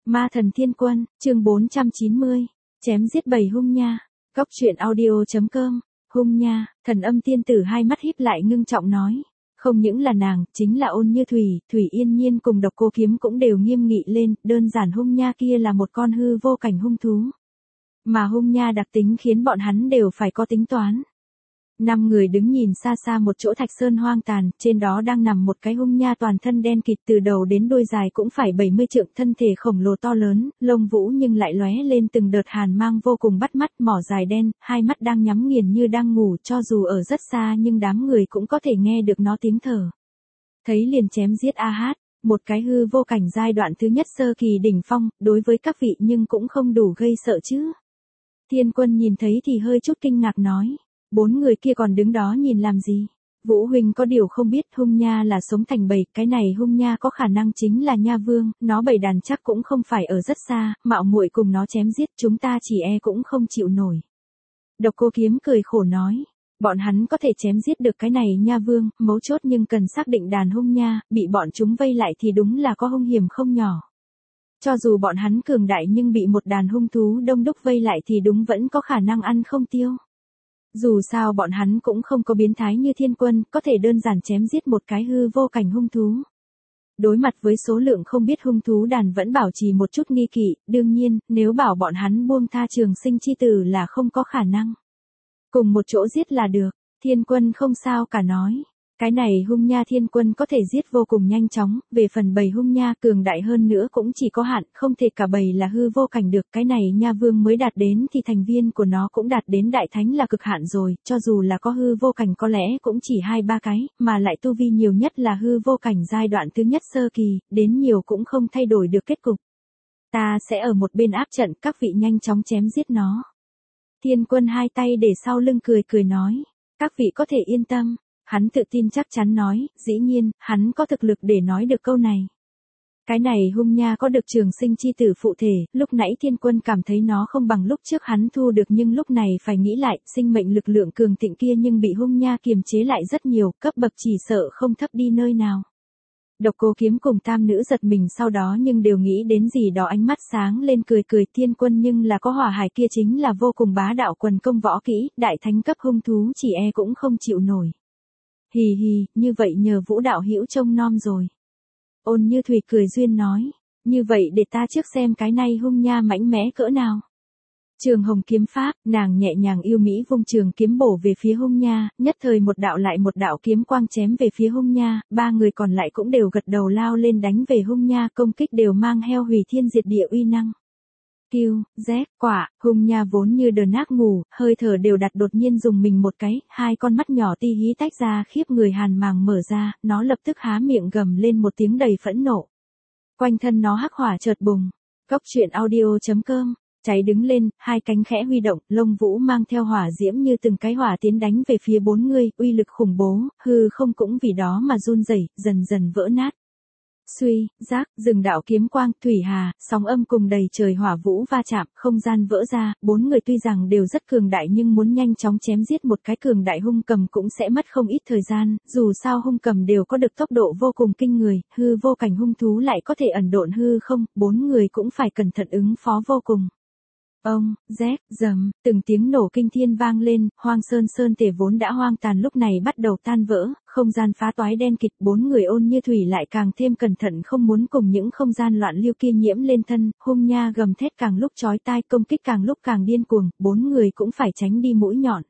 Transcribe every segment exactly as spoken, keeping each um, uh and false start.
Ma thần thiên quân, chương bốn trăm chín mươi, chém giết bầy hung nha. Cốc truyện audio.com, hung nha, thần âm tiên tử hai mắt híp lại ngưng trọng nói. Không những là nàng, chính là Ôn Như Thủy, Thủy Yên Nhiên cùng Độc Cô Kiếm cũng đều nghiêm nghị lên, đơn giản hung nha kia là một con hư vô cảnh hung thú. Mà hung nha đặc tính khiến bọn hắn đều phải có tính toán. Năm người đứng nhìn xa xa một chỗ thạch sơn hoang tàn, trên đó đang nằm một cái hung nha toàn thân đen kịt từ đầu đến đuôi dài cũng phải bảy mươi trượng, thân thể khổng lồ to lớn, lông vũ nhưng lại lóe lên từng đợt hàn mang vô cùng bắt mắt, mỏ dài đen, hai mắt đang nhắm nghiền như đang ngủ, cho dù ở rất xa nhưng đám người cũng có thể nghe được nó tiếng thở. Thấy liền chém giết a hát, một cái hư vô cảnh giai đoạn thứ nhất sơ kỳ đỉnh phong, đối với các vị nhưng cũng không đủ gây sợ chứ. Thiên Quân nhìn thấy thì hơi chút kinh ngạc nói. Bốn người kia còn đứng đó nhìn làm gì? Vũ huynh có điều không biết, hung nha là sống thành bầy, cái này hung nha có khả năng chính là nha vương, nó bầy đàn chắc cũng không phải ở rất xa, mạo muội cùng nó chém giết chúng ta chỉ e cũng không chịu nổi. Độc Cô Kiếm cười khổ nói, bọn hắn có thể chém giết được cái này nha vương, mấu chốt nhưng cần xác định đàn hung nha, bị bọn chúng vây lại thì đúng là có hung hiểm không nhỏ. Cho dù bọn hắn cường đại nhưng bị một đàn hung thú đông đúc vây lại thì đúng vẫn có khả năng ăn không tiêu. Dù sao bọn hắn cũng không có biến thái như Thiên Quân, có thể đơn giản chém giết một cái hư vô cảnh hung thú. Đối mặt với số lượng không biết hung thú đàn vẫn bảo trì một chút nghi kỵ, đương nhiên, nếu bảo bọn hắn buông tha Trường Sinh chi tử là không có khả năng. Cùng một chỗ giết là được, Thiên Quân không sao cả nói. Cái này hung nha Thiên Quân có thể giết vô cùng nhanh chóng, về phần bầy hung nha cường đại hơn nữa cũng chỉ có hạn, không thể cả bầy là hư vô cảnh được, cái này nha vương mới đạt đến thì thành viên của nó cũng đạt đến đại thánh là cực hạn rồi, cho dù là có hư vô cảnh có lẽ cũng chỉ hai ba cái, mà lại tu vi nhiều nhất là hư vô cảnh giai đoạn thứ nhất sơ kỳ, đến nhiều cũng không thay đổi được kết cục. Ta sẽ ở một bên áp trận, các vị nhanh chóng chém giết nó. Thiên Quân hai tay để sau lưng cười cười nói, các vị có thể yên tâm. Hắn tự tin chắc chắn nói, dĩ nhiên, hắn có thực lực để nói được câu này. Cái này hung nha có được Trường Sinh chi tử phụ thể, lúc nãy Thiên Quân cảm thấy nó không bằng lúc trước hắn thu được nhưng lúc này phải nghĩ lại, sinh mệnh lực lượng cường thịnh kia nhưng bị hung nha kiềm chế lại rất nhiều, cấp bậc chỉ sợ không thấp đi nơi nào. Độc Cô Kiếm cùng tam nữ giật mình sau đó nhưng đều nghĩ đến gì đó, ánh mắt sáng lên cười cười. Thiên Quân nhưng là có hỏa hải kia chính là vô cùng bá đạo quần công võ kỹ, đại thánh cấp hung thú chỉ e cũng không chịu nổi. Hì hì, như vậy nhờ Vũ đạo hữu trông nom rồi. Ôn Như Thủy cười duyên nói, như vậy để ta trước xem cái này hung nha mãnh mẽ cỡ nào. Trường Hồng kiếm pháp, nàng nhẹ nhàng yêu mỹ vung trường kiếm bổ về phía hung nha, nhất thời một đạo lại một đạo kiếm quang chém về phía hung nha, ba người còn lại cũng đều gật đầu lao lên đánh về hung nha, công kích đều mang heo hủy thiên diệt địa uy năng. Kiêu, rét, quả, hung nha vốn như đờ nát ngủ, hơi thở đều đặt đột nhiên dùng mình một cái, hai con mắt nhỏ ti hí tách ra khiếp người hàn màng mở ra, nó lập tức há miệng gầm lên một tiếng đầy phẫn nộ. Quanh thân nó hắc hỏa chợt bùng. Cốc truyện audio.com, cháy đứng lên, hai cánh khẽ huy động, lông vũ mang theo hỏa diễm như từng cái hỏa tiến đánh về phía bốn người, uy lực khủng bố, hư không cũng vì đó mà run rẩy, dần dần vỡ nát. Suy, giác, rừng đạo kiếm quang, thủy hà, sóng âm cùng đầy trời hỏa vũ va chạm, không gian vỡ ra, bốn người tuy rằng đều rất cường đại nhưng muốn nhanh chóng chém giết một cái cường đại hung cầm cũng sẽ mất không ít thời gian, dù sao hung cầm đều có được tốc độ vô cùng kinh người, hư vô cảnh hung thú lại có thể ẩn độn hư không, bốn người cũng phải cẩn thận ứng phó vô cùng. Ông, rét, dầm, từng tiếng nổ kinh thiên vang lên, hoang sơn sơn thể vốn đã hoang tàn lúc này bắt đầu tan vỡ, không gian phá toái đen kịt, bốn người Ôn Như Thủy lại càng thêm cẩn thận không muốn cùng những không gian loạn lưu kia nhiễm lên thân, hung nha gầm thét càng lúc chói tai, công kích càng lúc càng điên cuồng, bốn người cũng phải tránh đi mũi nhọn.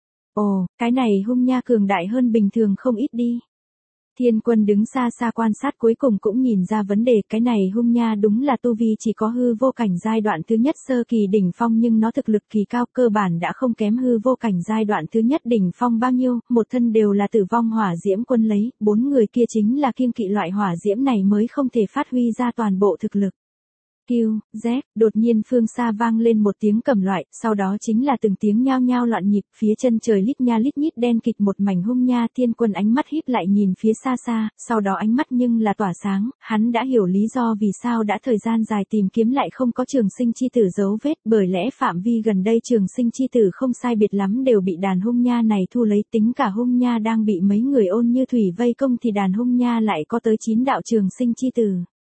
Ồ, cái này hung nha cường đại hơn bình thường không ít đi. Thiên Quân đứng xa xa quan sát cuối cùng cũng nhìn ra vấn đề, cái này hung nha đúng là tu vi chỉ có hư vô cảnh giai đoạn thứ nhất sơ kỳ đỉnh phong nhưng nó thực lực kỳ cao, cơ bản đã không kém hư vô cảnh giai đoạn thứ nhất đỉnh phong bao nhiêu, một thân đều là tử vong hỏa diễm quân lấy, bốn người kia chính là kiêng kỵ loại hỏa diễm này mới không thể phát huy ra toàn bộ thực lực. Kiêu, rét, đột nhiên phương xa vang lên một tiếng cầm loại, sau đó chính là từng tiếng nhao nhao loạn nhịp, phía chân trời lít nha lít nhít đen kịt một mảnh hung nha. Thiên Quân ánh mắt híp lại nhìn phía xa xa, sau đó ánh mắt nhưng là tỏa sáng, hắn đã hiểu lý do vì sao đã thời gian dài tìm kiếm lại không có Trường Sinh chi tử dấu vết, bởi lẽ phạm vi gần đây Trường Sinh chi tử không sai biệt lắm đều bị đàn hung nha này thu lấy, tính cả hung nha đang bị mấy người Ôn Như Thủy vây công thì đàn hung nha lại có tới chín đạo Trường Sinh chi tử.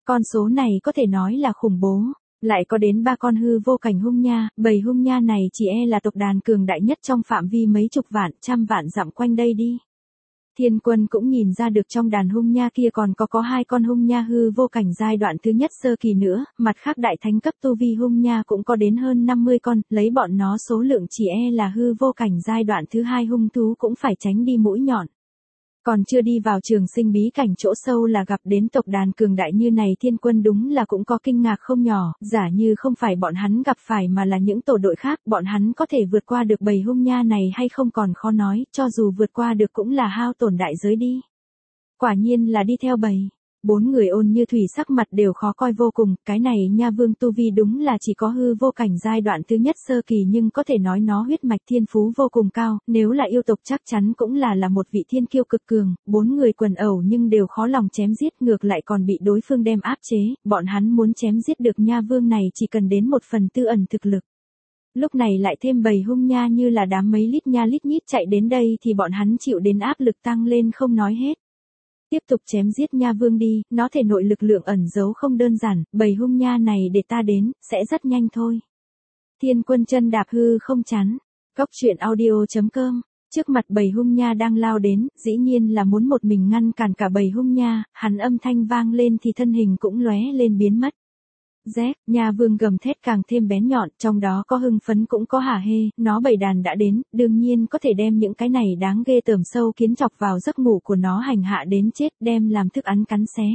Con số này có thể nói là khủng bố. Lại có đến ba con hư vô cảnh hung nha, bầy hung nha này chỉ e là tộc đàn cường đại nhất trong phạm vi mấy chục vạn, trăm vạn dặm quanh đây đi. Thiên Quân cũng nhìn ra được trong đàn hung nha kia còn có có hai con hung nha hư vô cảnh giai đoạn thứ nhất sơ kỳ nữa, mặt khác đại thánh cấp tu vi hung nha cũng có đến hơn năm mươi con, lấy bọn nó số lượng chỉ e là hư vô cảnh giai đoạn thứ hai hung thú cũng phải tránh đi mũi nhọn. Còn chưa đi vào trường sinh bí cảnh chỗ sâu là gặp đến tộc đàn cường đại như này Thiên Quân đúng là cũng có kinh ngạc không nhỏ, giả như không phải bọn hắn gặp phải mà là những tổ đội khác, bọn hắn có thể vượt qua được bầy hung nha này hay không còn khó nói, cho dù vượt qua được cũng là hao tổn đại giới đi. Quả nhiên là đi theo bầy. Bốn người Ôn Như Thủy sắc mặt đều khó coi vô cùng, cái này nha vương tu vi đúng là chỉ có hư vô cảnh giai đoạn thứ nhất sơ kỳ nhưng có thể nói nó huyết mạch thiên phú vô cùng cao, nếu là yêu tộc chắc chắn cũng là là một vị thiên kiêu cực cường, bốn người quần ẩu nhưng đều khó lòng chém giết ngược lại còn bị đối phương đem áp chế, bọn hắn muốn chém giết được nha vương này chỉ cần đến một phần tư ẩn thực lực. Lúc này lại thêm bầy hung nha như là đám mấy lít nha lít nhít chạy đến đây thì bọn hắn chịu đến áp lực tăng lên không nói hết. Tiếp tục chém giết nha vương đi, nó thể nội lực lượng ẩn giấu không đơn giản, bầy hung nha này để ta đến, sẽ rất nhanh thôi. Thiên Quân chân đạp hư không chắn. Góc truyện audio chấm com. Trước mặt bầy hung nha đang lao đến, dĩ nhiên là muốn một mình ngăn cản cả bầy hung nha, hắn âm thanh vang lên thì thân hình cũng lóe lên biến mất. Rét, nha vương gầm thét càng thêm bén nhọn, trong đó có hưng phấn cũng có hả hê, nó bầy đàn đã đến, đương nhiên có thể đem những cái này đáng ghê tởm sâu kiến chọc vào giấc ngủ của nó hành hạ đến chết, đem làm thức ăn cắn xé.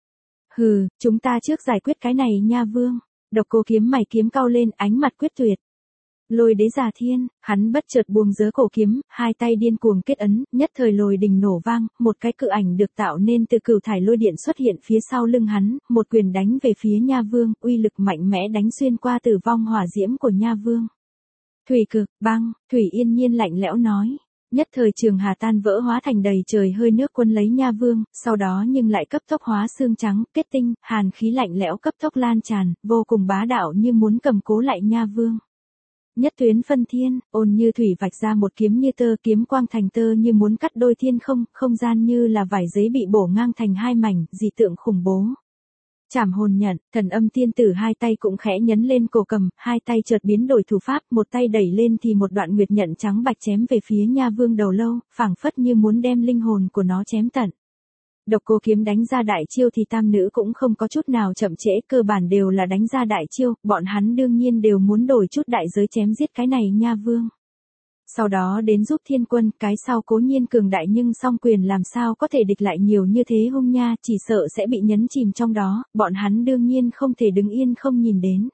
Hừ, chúng ta trước giải quyết cái này nha vương. Độc Cô Kiếm mày kiếm cau lên, ánh mặt quyết tuyệt. Lôi đế già thiên, hắn bất chợt buông giớ cổ kiếm, hai tay điên cuồng kết ấn, nhất thời lôi đình nổ vang, một cái cự ảnh được tạo nên từ cửu thải lôi điện xuất hiện phía sau lưng hắn, một quyền đánh về phía nha vương, uy lực mạnh mẽ đánh xuyên qua tử vong hỏa diễm của nha vương. Thủy cực, băng, Thủy Yên Nhiên lạnh lẽo nói. Nhất thời trường hà tan vỡ hóa thành đầy trời hơi nước quân lấy nha vương, sau đó nhưng lại cấp tốc hóa xương trắng, kết tinh, hàn khí lạnh lẽo cấp tốc lan tràn, vô cùng bá đạo như muốn cầm cố lại nha vương. Nhất tuyến phân thiên, Ôn Như Thủy vạch ra một kiếm như tơ, kiếm quang thành tơ như muốn cắt đôi thiên không, không gian như là vải giấy bị bổ ngang thành hai mảnh, dị tượng khủng bố. Trảm hồn nhận, Thần Âm Tiên Tử hai tay cũng khẽ nhấn lên cổ cầm, hai tay chợt biến đổi thủ pháp, một tay đẩy lên thì một đoạn nguyệt nhận trắng bạch chém về phía nha vương đầu lâu, phảng phất như muốn đem linh hồn của nó chém tận. Độc Cô Kiếm đánh ra đại chiêu thì tam nữ cũng không có chút nào chậm trễ, cơ bản đều là đánh ra đại chiêu, bọn hắn đương nhiên đều muốn đổi chút đại giới chém giết cái này nha vương. Sau đó đến giúp Thiên Quân, cái sau cố nhiên cường đại nhưng song quyền làm sao có thể địch lại nhiều như thế hung nha, chỉ sợ sẽ bị nhấn chìm trong đó, bọn hắn đương nhiên không thể đứng yên không nhìn đến.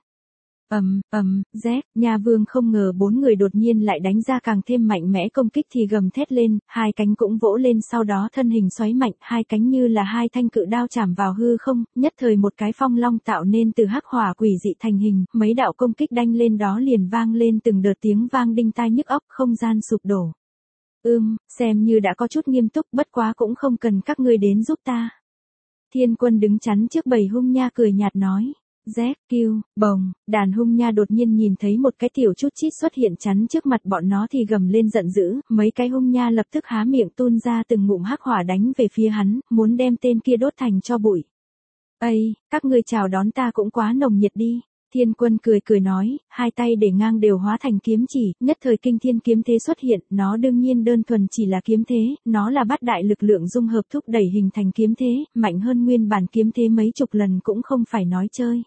Ầm, ầm, rét, nha vương không ngờ bốn người đột nhiên lại đánh ra càng thêm mạnh mẽ công kích thì gầm thét lên, hai cánh cũng vỗ lên sau đó thân hình xoáy mạnh, hai cánh như là hai thanh cự đao chạm vào hư không, nhất thời một cái phong long tạo nên từ hắc hỏa quỷ dị thành hình, mấy đạo công kích đanh lên đó liền vang lên từng đợt tiếng vang đinh tai nhức óc, không gian sụp đổ. Ưm, xem như đã có chút nghiêm túc, bất quá cũng không cần các ngươi đến giúp ta. Thiên Quân đứng chắn trước bầy hung nha cười nhạt nói. Rét, kêu, bồng, đàn hung nha đột nhiên nhìn thấy một cái tiểu chút chít xuất hiện chắn trước mặt bọn nó thì gầm lên giận dữ, mấy cái hung nha lập tức há miệng tuôn ra từng ngụm hắc hỏa đánh về phía hắn, muốn đem tên kia đốt thành tro bụi. Ây, các ngươi chào đón ta cũng quá nồng nhiệt đi. Thiên Quân cười cười nói, hai tay để ngang đều hóa thành kiếm chỉ, nhất thời kinh thiên kiếm thế xuất hiện, nó đương nhiên đơn thuần chỉ là kiếm thế, nó là bát đại lực lượng dung hợp thúc đẩy hình thành kiếm thế, mạnh hơn nguyên bản kiếm thế mấy chục lần cũng không phải nói chơi.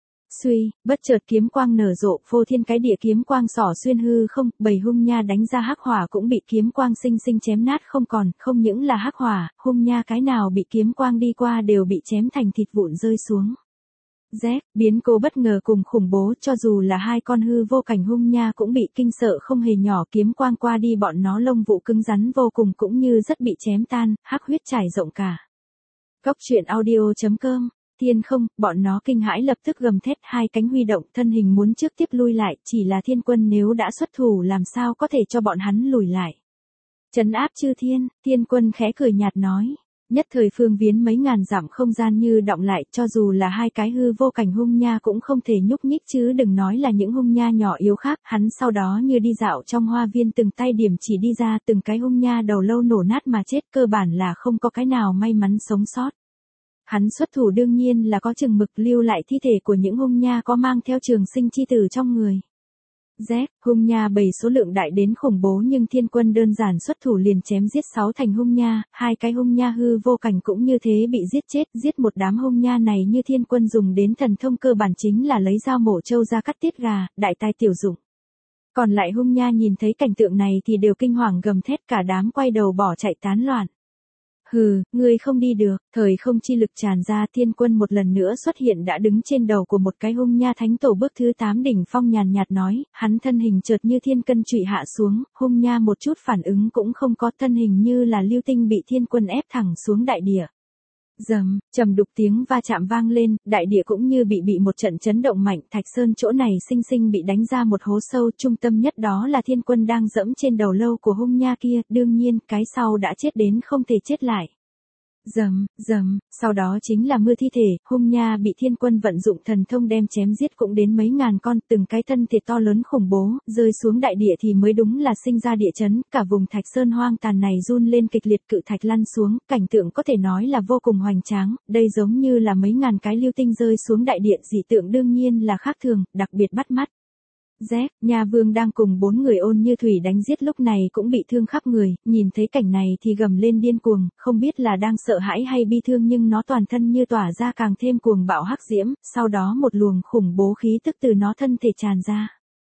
Suy, bất chợt kiếm quang nở rộ, phô thiên cái địa kiếm quang xỏ xuyên hư không, bầy hung nha đánh ra hắc hỏa cũng bị kiếm quang sinh sinh chém nát không còn, không những là hắc hỏa, hung nha cái nào bị kiếm quang đi qua đều bị chém thành thịt vụn rơi xuống. Rét, biến cố bất ngờ cùng khủng bố, cho dù là hai con hư vô cảnh hung nha cũng bị kinh sợ không hề nhỏ, kiếm quang qua đi bọn nó lông vũ cứng rắn vô cùng cũng như rất bị chém tan, hắc huyết trải rộng cả. Góc truyện audio chấm com. Thiên không, bọn nó kinh hãi lập tức gầm thét, hai cánh huy động, thân hình muốn trước tiếp lui lại, chỉ là Thiên Quân nếu đã xuất thủ làm sao có thể cho bọn hắn lùi lại. Trấn áp chư thiên, Thiên Quân khẽ cười nhạt nói. Nhất thời phương viến mấy ngàn dặm không gian như đọng lại, cho dù là hai cái hư vô cảnh hung nha cũng không thể nhúc nhích chứ đừng nói là những hung nha nhỏ yếu khác, hắn sau đó như đi dạo trong hoa viên từng tay điểm chỉ đi ra từng cái hung nha đầu lâu nổ nát mà chết, cơ bản là không có cái nào may mắn sống sót. Hắn xuất thủ đương nhiên là có chừng mực, lưu lại thi thể của những hung nha có mang theo trường sinh chi tử trong người. Z, hung nha bầy số lượng đại đến khủng bố nhưng thiên quân đơn giản xuất thủ liền chém giết sáu thành hung nha, hai cái hung nha hư vô cảnh cũng như thế bị giết chết, giết một đám hung nha này như thiên quân dùng đến thần thông cơ bản chính là lấy dao mổ trâu ra cắt tiết gà, đại tài tiểu dụng. Còn lại hung nha nhìn thấy cảnh tượng này thì đều kinh hoàng gầm thét, cả đám quay đầu bỏ chạy tán loạn. Hừ, ngươi không đi được, thời không chi lực tràn ra, thiên quân một lần nữa xuất hiện đã đứng trên đầu của một cái hung nha thánh tổ bước thứ tám đỉnh phong, nhàn nhạt nói, hắn thân hình chợt như thiên cân trụy hạ xuống, hung nha một chút phản ứng cũng không có, thân hình như là lưu tinh bị thiên quân ép thẳng xuống đại địa. Dầm, trầm đục tiếng va chạm vang lên, đại địa cũng như bị bị một trận chấn động mạnh, Thạch Sơn chỗ này sinh sinh bị đánh ra một hố sâu, trung tâm nhất đó là thiên quân đang dẫm trên đầu lâu của hung nha kia, đương nhiên, cái sau đã chết đến không thể chết lại. Dầm, dầm, sau đó chính là mưa thi thể, hung nha bị thiên quân vận dụng thần thông đem chém giết cũng đến mấy ngàn con, từng cái thân thể to lớn khủng bố, rơi xuống đại địa thì mới đúng là sinh ra địa chấn, cả vùng Thạch Sơn hoang tàn này run lên kịch liệt, cự thạch lăn xuống, cảnh tượng có thể nói là vô cùng hoành tráng, đây giống như là mấy ngàn cái lưu tinh rơi xuống đại địa, dị tượng đương nhiên là khác thường, đặc biệt bắt mắt. Z, Nha Vương đang cùng bốn người Ôn Như Thủy đánh giết lúc này cũng bị thương khắp người, nhìn thấy cảnh này thì gầm lên điên cuồng, không biết là đang sợ hãi hay bi thương nhưng nó toàn thân như tỏa ra càng thêm cuồng bạo hắc diễm, sau đó một luồng khủng bố khí tức từ nó thân thể tràn ra.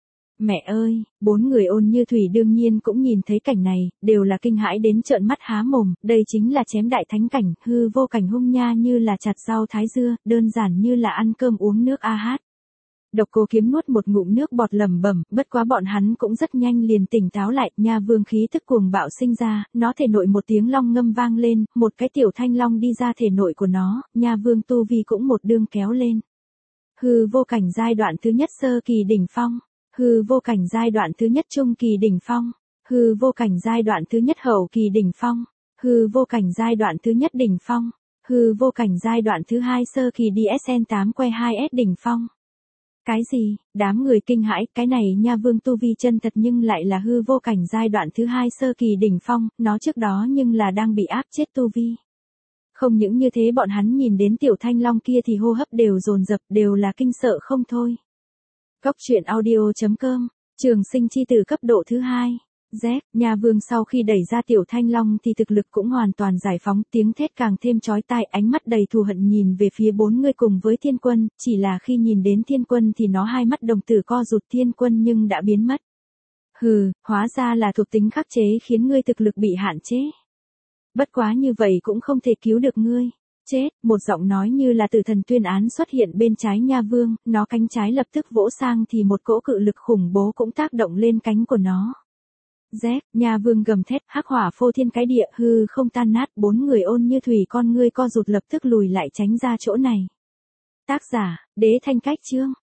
Mẹ ơi, bốn người Ôn Như Thủy đương nhiên cũng nhìn thấy cảnh này, đều là kinh hãi đến trợn mắt há mồm, đây chính là chém đại thánh cảnh, hư vô cảnh hung nha như là chặt rau thái dưa, đơn giản như là ăn cơm uống nước a hát. Độc Cô Kiếm nuốt một ngụm nước bọt lẩm bẩm, bất quá bọn hắn cũng rất nhanh liền tỉnh táo lại, Nha Vương khí tức cuồng bạo sinh ra, nó thể nội một tiếng long ngâm vang lên, một cái tiểu thanh long đi ra thể nội của nó, Nha Vương tu vi cũng một đương kéo lên. Hư vô cảnh giai đoạn thứ nhất sơ kỳ đỉnh phong, hư vô cảnh giai đoạn thứ nhất trung kỳ đỉnh phong, hư vô cảnh giai đoạn thứ nhất hậu kỳ đỉnh phong, hư vô cảnh giai đoạn thứ nhất đỉnh phong, hư vô cảnh giai đoạn thứ hai sơ kỳ đê ét en tám que hai S đỉnh phong. Cái gì? Đám người kinh hãi, cái này Nha Vương tu vi chân thật nhưng lại là hư vô cảnh giai đoạn thứ hai sơ kỳ đỉnh phong, nó trước đó nhưng là đang bị áp chết tu vi. Không những như thế bọn hắn nhìn đến tiểu thanh long kia thì hô hấp đều dồn dập, đều là kinh sợ không thôi. Cốc truyện audio chấm com, trường sinh chi tử cấp độ thứ hai. Z, Nha Vương sau khi đẩy ra tiểu thanh long thì thực lực cũng hoàn toàn giải phóng, tiếng thét càng thêm chói tai, ánh mắt đầy thù hận nhìn về phía bốn người cùng với thiên quân, chỉ là khi nhìn đến thiên quân thì nó hai mắt đồng tử co rụt, thiên quân nhưng đã biến mất. Hừ, hóa ra là thuộc tính khắc chế khiến ngươi thực lực bị hạn chế. Bất quá như vậy cũng không thể cứu được ngươi. Chết, một giọng nói như là tử thần tuyên án xuất hiện bên trái Nha Vương, nó cánh trái lập tức vỗ sang thì một cỗ cự lực khủng bố cũng tác động lên cánh của nó. Z, Nha Vương gầm thét, hắc hỏa phô thiên cái địa, hư không tan nát, bốn người Ôn Như Thủy con ngươi co rụt lập tức lùi lại tránh ra chỗ này. Tác giả, Đế Thanh Cách Chương.